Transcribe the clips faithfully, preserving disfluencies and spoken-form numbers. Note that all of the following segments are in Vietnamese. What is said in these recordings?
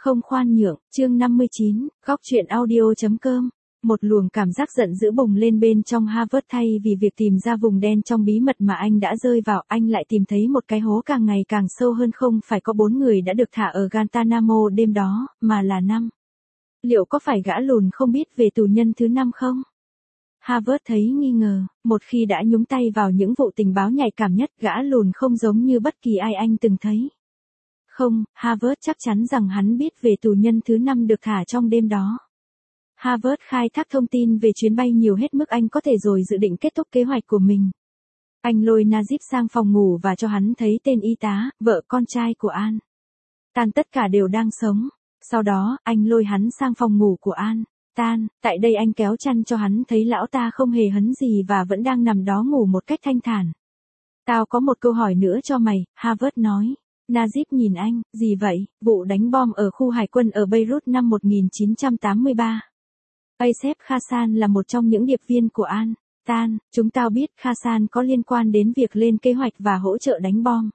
Không khoan nhượng, chương năm mươi chín, góc truyện audio.com. Một luồng cảm giác giận dữ bùng lên bên trong Harvard thay vì việc tìm ra vùng đen trong bí mật mà anh đã rơi vào, anh lại tìm thấy một cái hố càng ngày càng sâu hơn. Không phải có bốn người đã được thả ở Guantanamo đêm đó, mà là năm. Liệu có phải gã lùn không biết về tù nhân thứ năm không? Harvard thấy nghi ngờ, một khi đã nhúng tay vào những vụ tình báo nhạy cảm nhất, gã lùn không giống như bất kỳ ai anh từng thấy. Không, Harvard chắc chắn rằng hắn biết về tù nhân thứ năm được thả trong đêm đó. Harvard khai thác thông tin về chuyến bay nhiều hết mức anh có thể rồi dự định kết thúc kế hoạch của mình. Anh lôi Najib sang phòng ngủ và cho hắn thấy tên y tá, vợ con trai của An. Tan tất cả đều đang sống. Sau đó, anh lôi hắn sang phòng ngủ của An. Tan, tại đây anh kéo chăn cho hắn thấy lão ta không hề hấn gì và vẫn đang nằm đó ngủ một cách thanh thản. Tao có một câu hỏi nữa cho mày, Harvard nói. Najib nhìn anh, gì vậy? Vụ đánh bom ở khu hải quân ở Beirut năm một nghìn chín trăm tám mươi ba. Asef Khassan là một trong những điệp viên của An. Tan, chúng tao biết Khassan có liên quan đến việc lên kế hoạch và hỗ trợ đánh bom.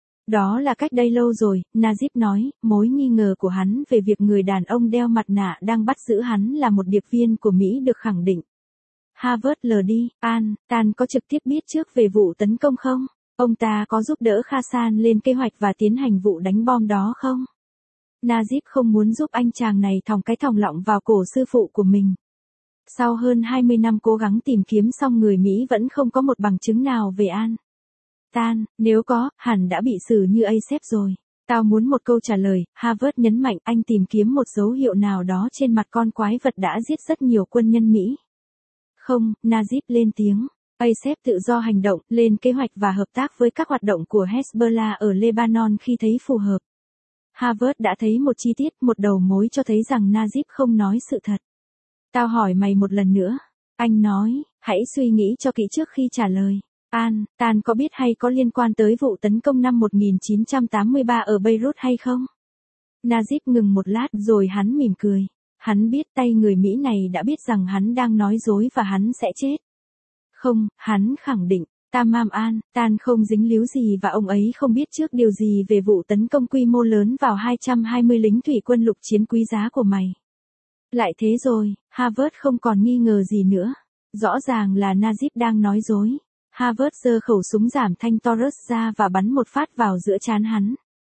Đó là cách đây lâu rồi, Najib nói, mối nghi ngờ của hắn về việc người đàn ông đeo mặt nạ đang bắt giữ hắn là một điệp viên của Mỹ được khẳng định. Harvard lờ đi, An, Tan có trực tiếp biết trước về vụ tấn công không? Ông ta có giúp đỡ Khassan lên kế hoạch và tiến hành vụ đánh bom đó không? Najib không muốn giúp anh chàng này thòng cái thòng lọng vào cổ sư phụ của mình. Sau hơn hai mươi năm cố gắng tìm kiếm xong người Mỹ vẫn không có một bằng chứng nào về An. Tan, nếu có, hẳn đã bị xử như Asef rồi. Tao muốn một câu trả lời, Harvard nhấn mạnh anh tìm kiếm một dấu hiệu nào đó trên mặt con quái vật đã giết rất nhiều quân nhân Mỹ. Không, Najib lên tiếng. Asef tự do hành động, lên kế hoạch và hợp tác với các hoạt động của Hezbollah ở Lebanon khi thấy phù hợp. Harvard đã thấy một chi tiết, một đầu mối cho thấy rằng Najib không nói sự thật. Tao hỏi mày một lần nữa. Anh nói, hãy suy nghĩ cho kỹ trước khi trả lời. An, Tan có biết hay có liên quan tới vụ tấn công năm một nghìn chín trăm tám mươi ba ở Beirut hay không? Najib ngừng một lát rồi hắn mỉm cười. Hắn biết tay người Mỹ này đã biết rằng hắn đang nói dối và hắn sẽ chết. Không, hắn khẳng định, Tamam An, Tan không dính líu gì và ông ấy không biết trước điều gì về vụ tấn công quy mô lớn vào hai trăm hai mươi lính thủy quân lục chiến quý giá của mày. Lại thế rồi, Harvard không còn nghi ngờ gì nữa. Rõ ràng là Najib đang nói dối. Harvard giơ khẩu súng giảm thanh Taurus ra và bắn một phát vào giữa trán hắn.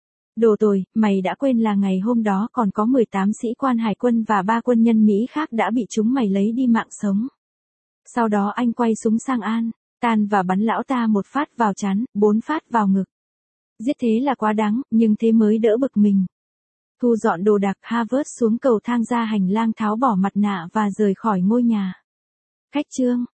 Đồ tồi, mày đã quên là ngày hôm đó còn có mười tám sĩ quan hải quân và ba quân nhân Mỹ khác đã bị chúng mày lấy đi mạng sống. Sau đó anh quay súng sang An, Tan và bắn lão ta một phát vào trán, bốn phát vào ngực. Giết thế là quá đáng, nhưng thế mới đỡ bực mình. Thu dọn đồ đạc, Harvard xuống cầu thang ra hành lang tháo bỏ mặt nạ và rời khỏi ngôi nhà. Cách chương